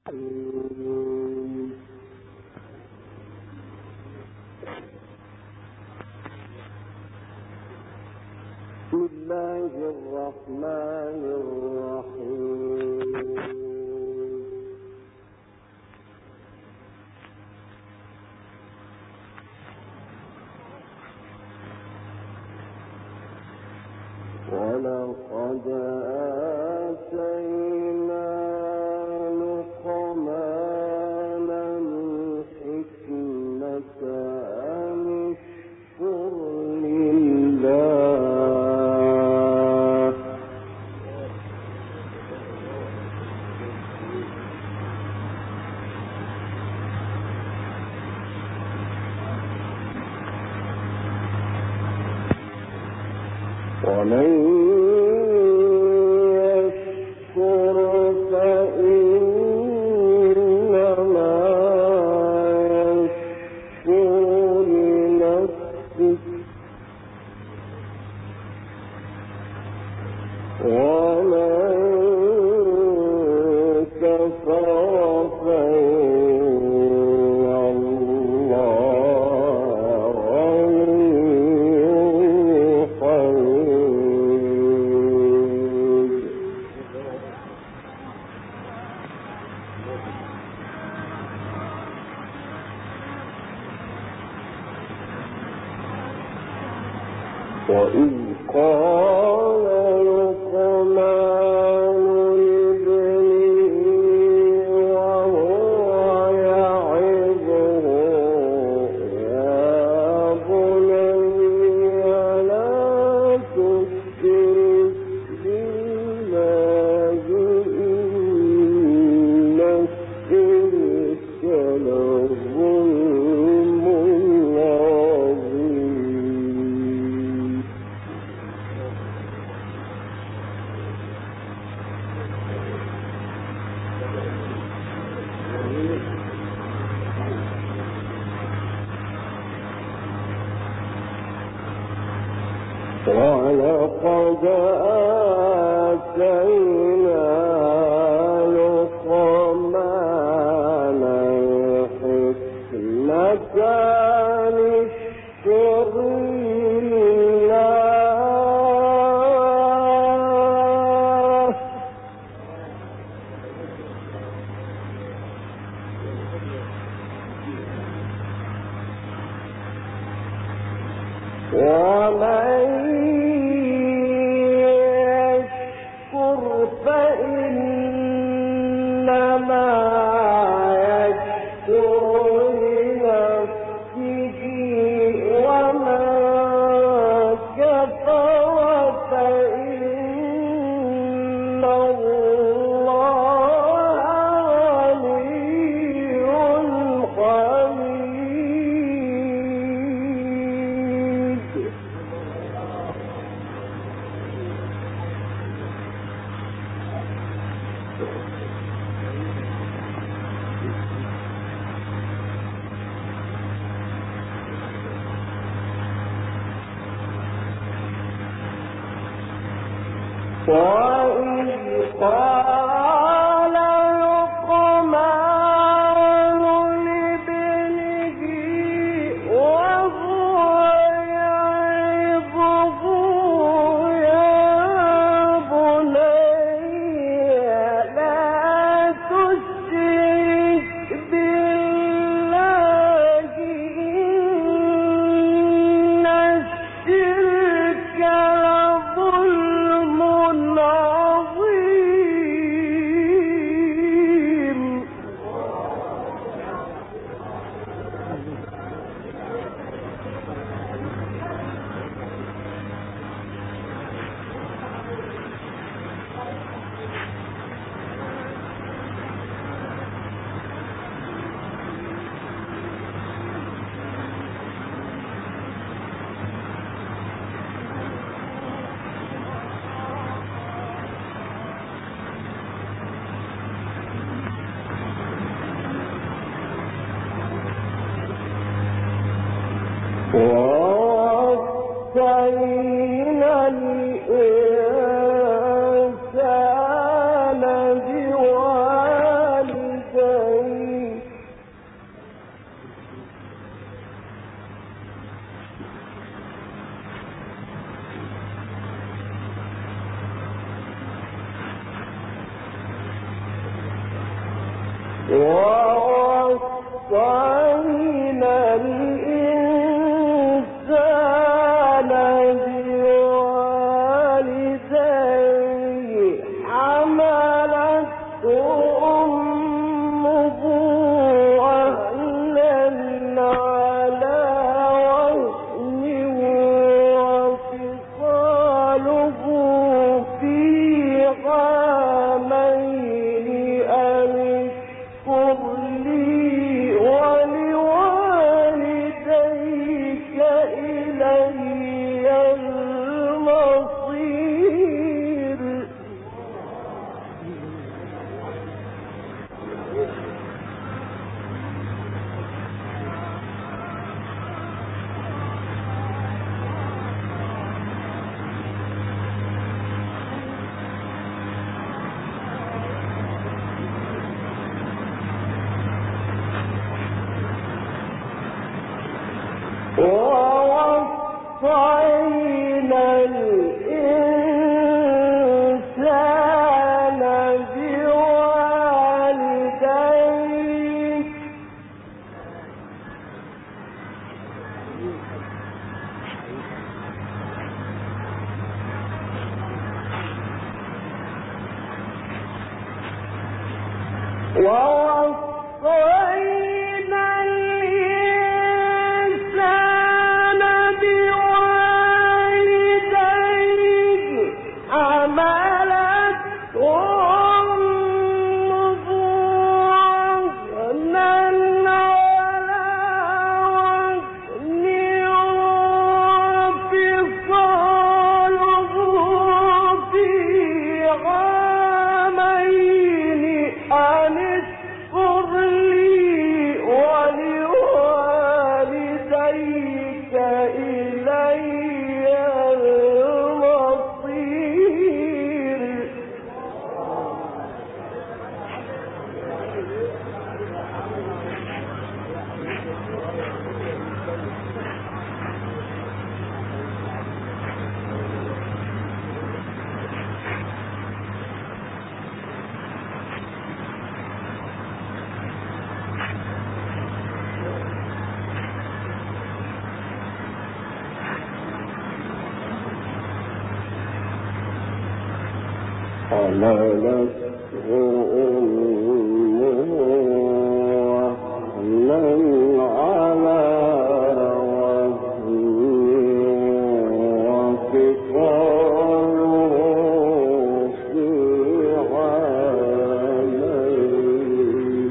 بسم الله الرحمن الرحيم. ولقد آتينا لقمان الحكمة أن اشكر لله ومن يشكر فإنما يشكر لنفسه ومن كفر فإن الله غني حميد. وإذ قال لقمان لابنه وهو يعظه يا بني لا تشرك بالله إن الشرك لظلم عظيم. ولقد آتينا لقمان الحكمة أن اشكر لله ومن يشكر فإنما يشكر لنفسه ومن كفر فإن الله غني حميد. وإذ قال لقمان لابنه وهو يعظه يا بني لا تشرك بالله إن الشرك لظلم عظيم. ووصينا الإنسان بوالديه ووصينا الإنسان بوالديه حملته أمه وهنا على وهن وفصاله في عامين أن اشكر لي ولوالديك إلي المصير. ووصينا الإنسان بوالديه حملته أمه وهنا على وهن وفصاله في عامين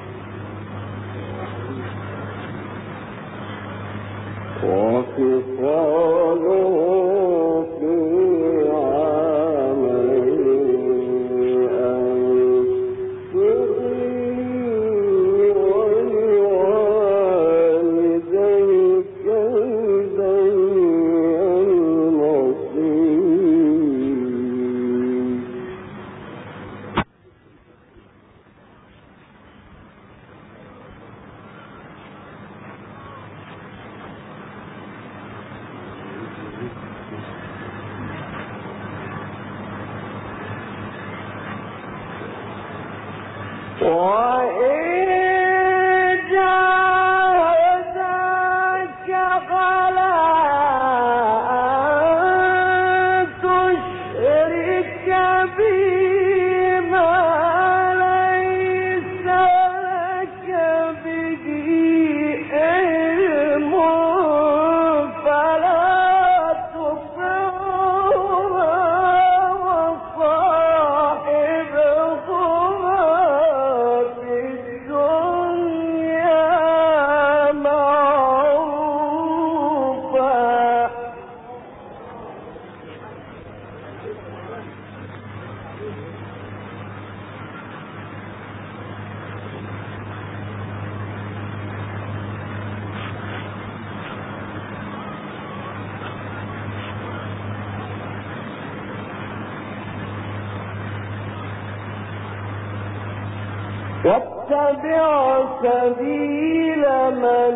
واتبع سبيل من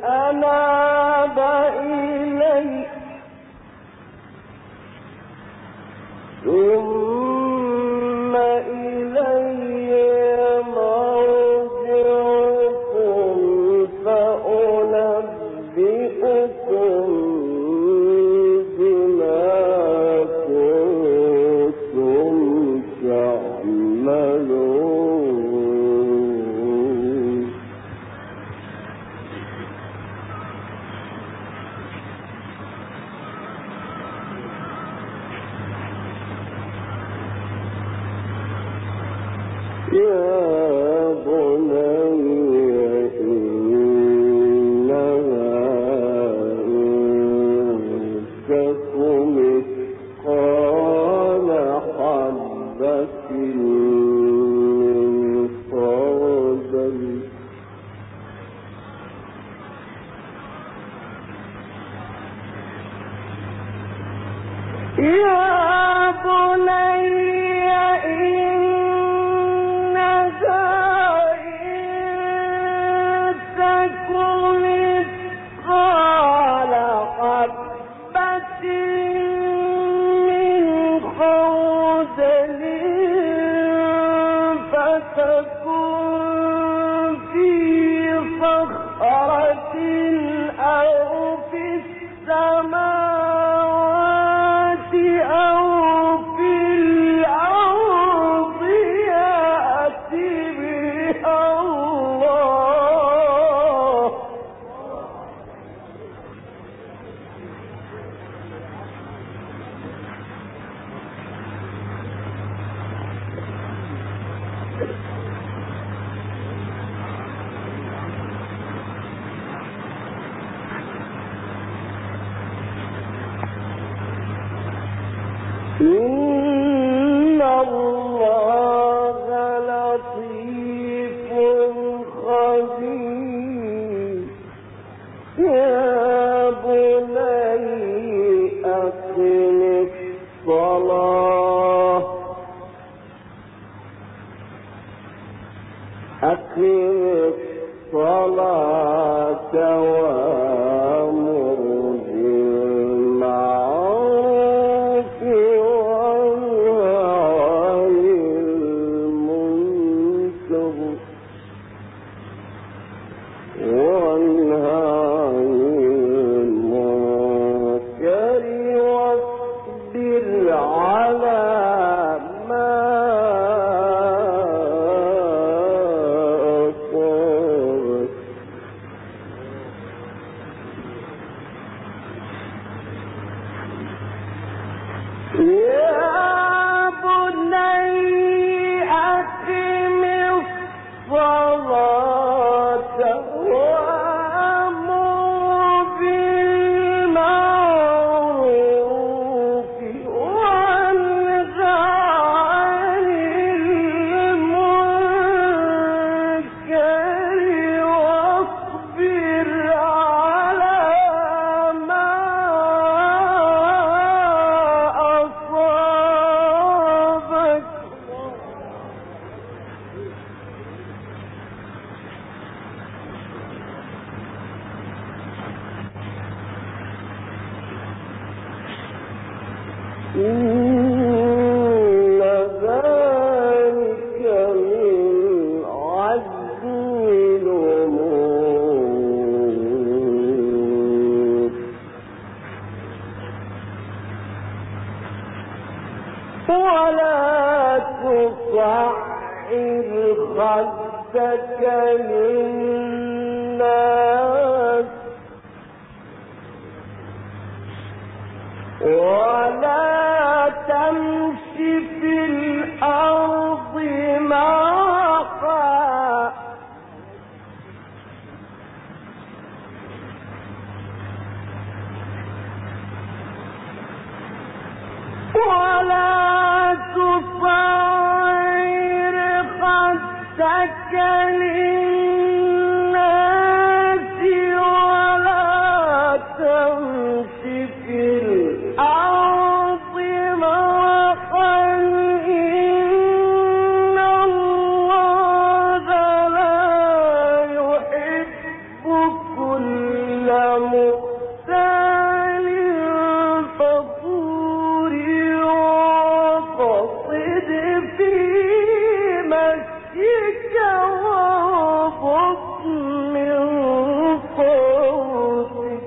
أناب إلي ثم إلي مرجعكم يا بني إنها إن تك مثقال حبة من خردل يا بني إن الله لطيف خبير يا بني أقم الصلاة وأمر بالمعروف وانه عن المنكر واصبر على ما أصابك يا بني أقم الصلاة وأمر بالمعروف وانه عن المنكر واصبر على ما أصابك إن ذلك من عزم الأمور ولا تصعر خدك للناس ولا تمش في الأرض مرحا ولا تصعر خدك للناس ولا تمش في الأرض مرحا إن الله لا يحب كل مختال فخور وقصد في مشيك وغض من صوتك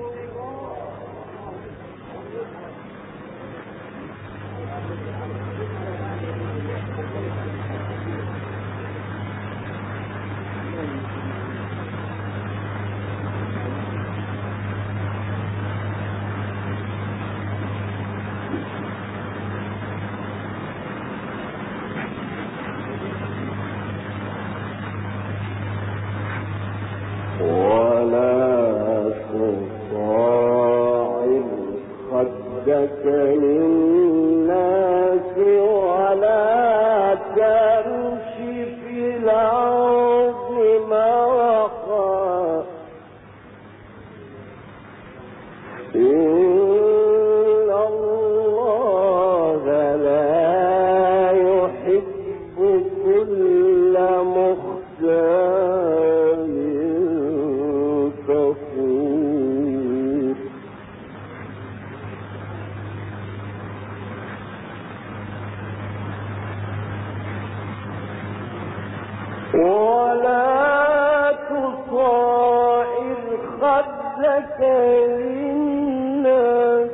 ولا تصاعر خدك للناس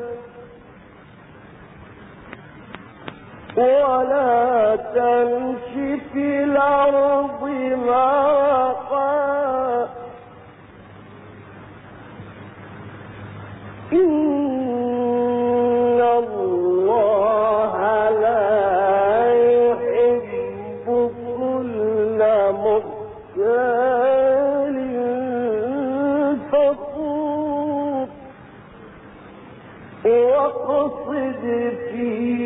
ولا تمش في الأرض مرحا إن الله لا يحب كل مختال فخور واقصد في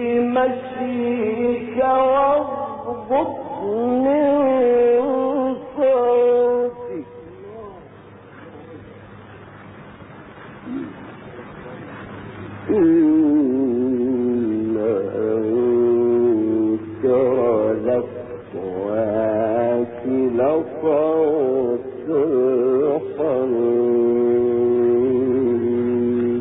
مشيك واغضض من صوتك إن أنكر الأصوات لصوت الحمير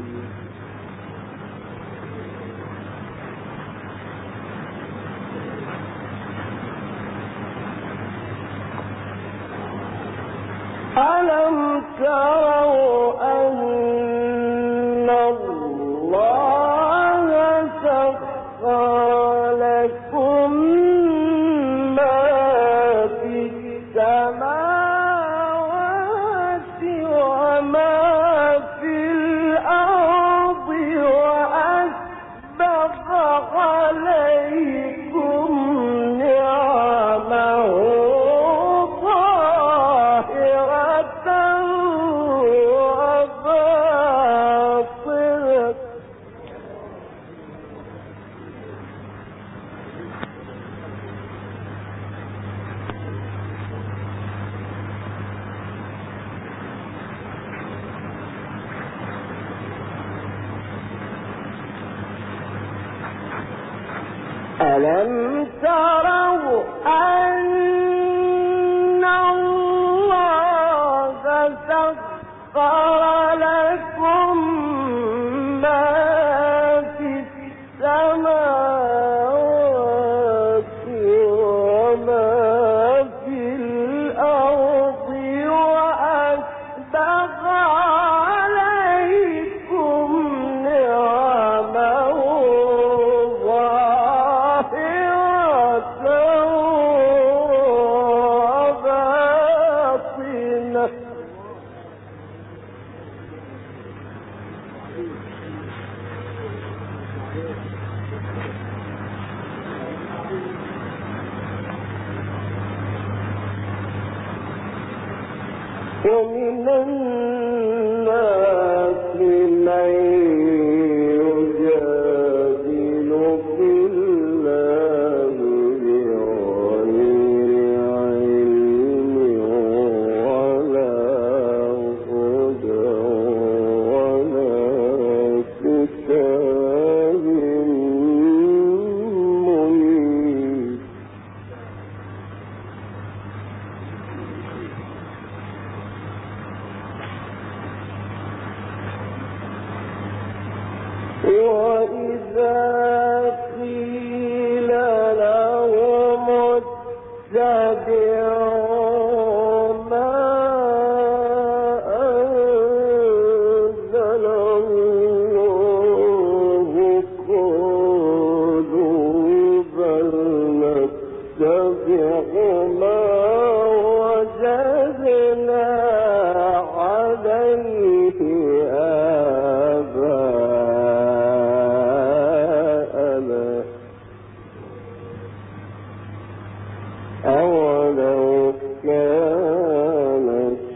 ألم تروا أن الله سخر لكم ما في السماوات وما في الأرض وأسبغ عليكم نعمه ألم تروا أن الله سخر لكم ما في السماوات وما في الأرض وأسبغ عليكم نعمه ومن الناس من يجادل في الله بغير علم ولا هدى ولا كتاب منير وإذا قيل لهم اتبعوا ما أنزل الله قالوا بل نتبع ما وجدنا عليه أولو كان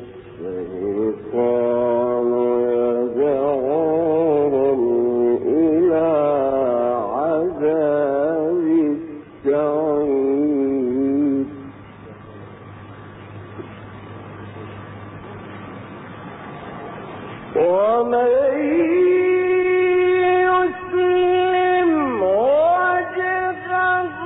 الشيطان يدعوهم إلى عذاب السعير ومن يسلم وجهه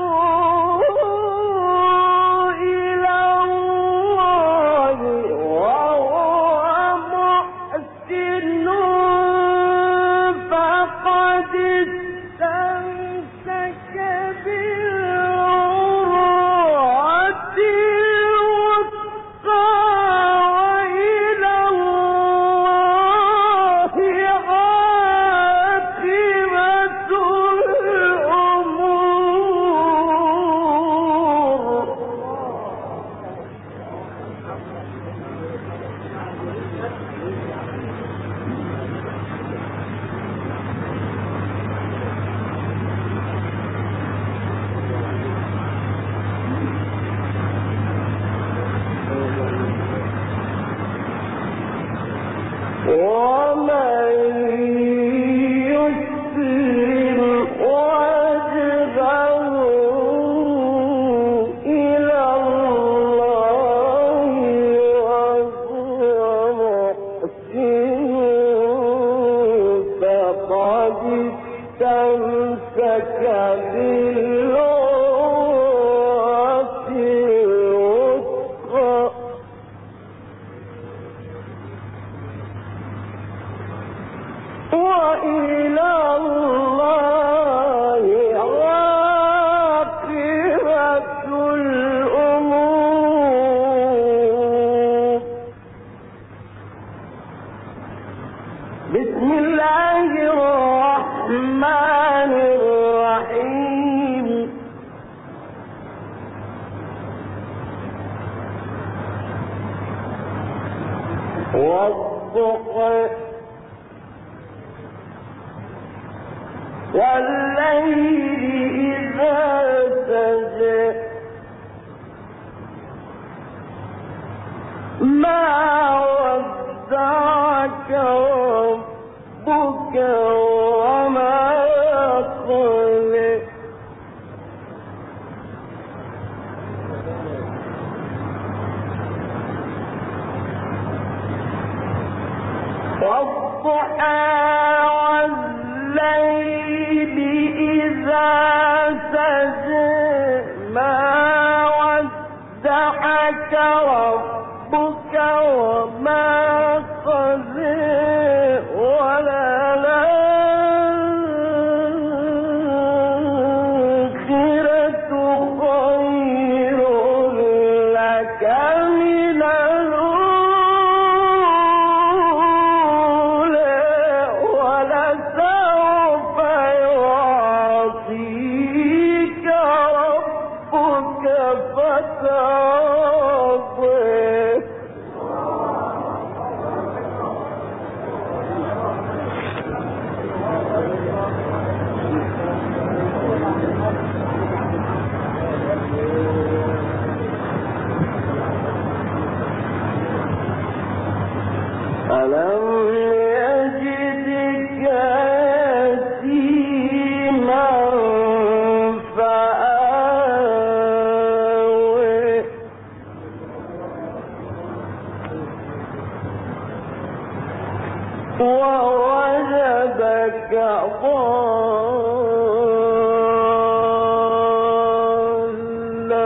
استمسك بالعروة والضحى والليل إذا سجى ما ودعك ربك وما قلى والضحى والليل إذا سجى ما ودعك ربك وما قلى وللآخرة خير لك من الأولى ولسوف يعطيك ربك فترضى ألم يجدك يتيما فآوى ووجدك ضالا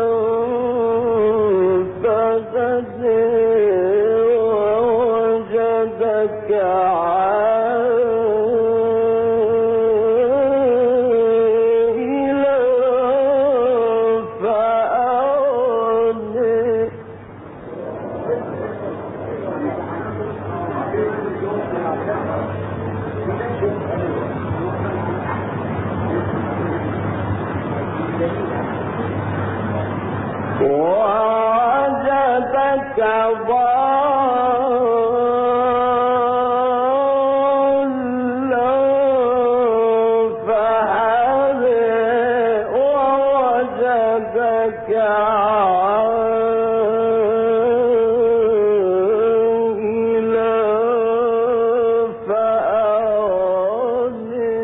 فهدى ووجدك عائلا فأغنى ووجدك ضالا فهدى ووجدك عائلا فأغنى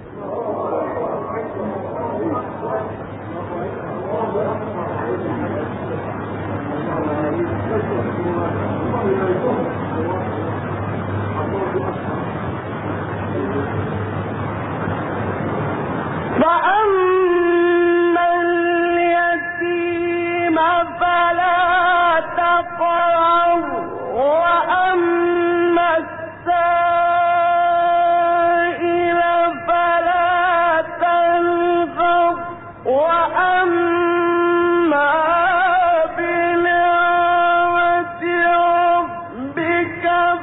فأما اليتيم فلا تقهر وأما السائل فلا تنهر وأما بنعمة ربك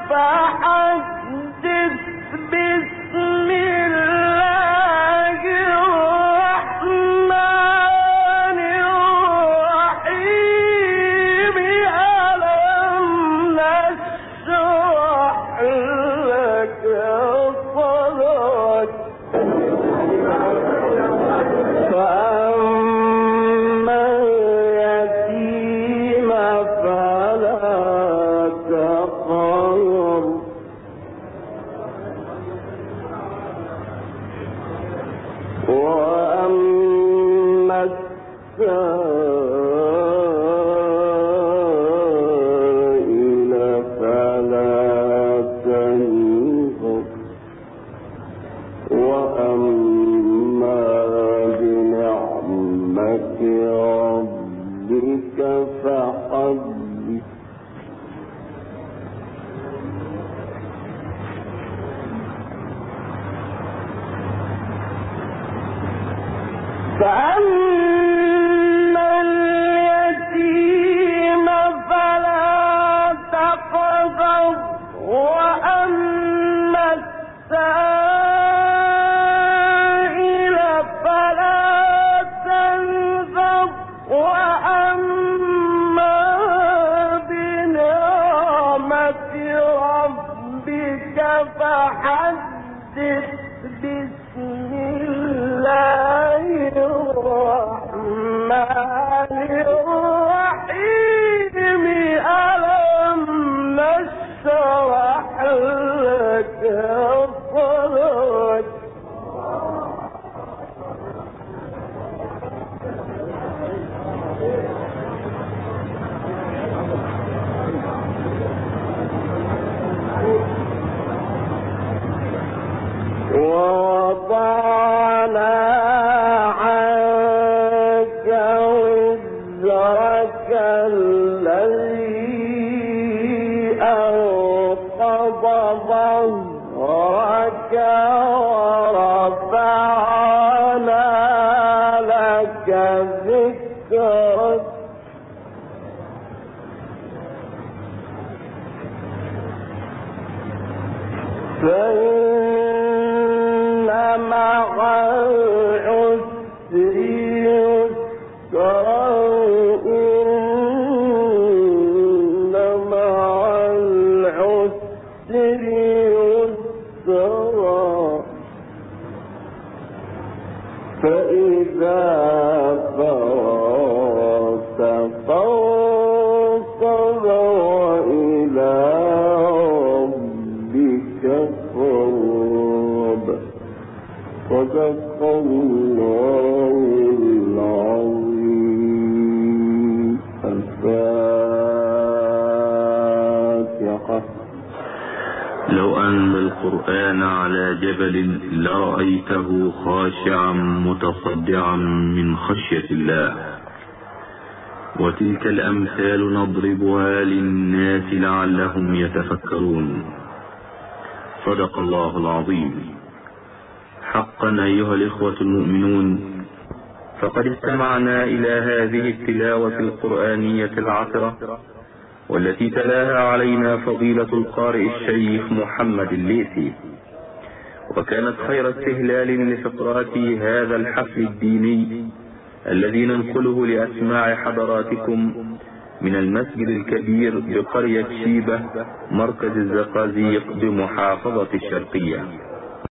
فحدث بسم الله الرحمن الرحيم ألم الرحيم ألم نشرح لك صدرك ووضعنا عنك وزرك الذي أنقض ظهرك ورفعنا لك ذكرك فإن مع العسر يسرا إن مع العسر يسرا فإذا فرغت فانصب وإلى ربك فارغب صدق الله العظيم. الفاتحة. لو أن القرآن على جبل لرأيته خاشعا متصدعا من خشية الله. وتلك الأمثال نضربها للناس لعلهم يتفكرون. صدق الله العظيم. حقا أيها الإخوة المؤمنون، فقد استمعنا إلى هذه التلاوة القرآنية العطرة، والتي تلاها علينا فضيلة القارئ الشيخ محمد الليثي، وكانت خير استهلال لفقرات هذا الحفل الديني الذي ننقله لأسماع حضراتكم من المسجد الكبير بقرية شيبة مركز الزقازيق بمحافظة الشرقية.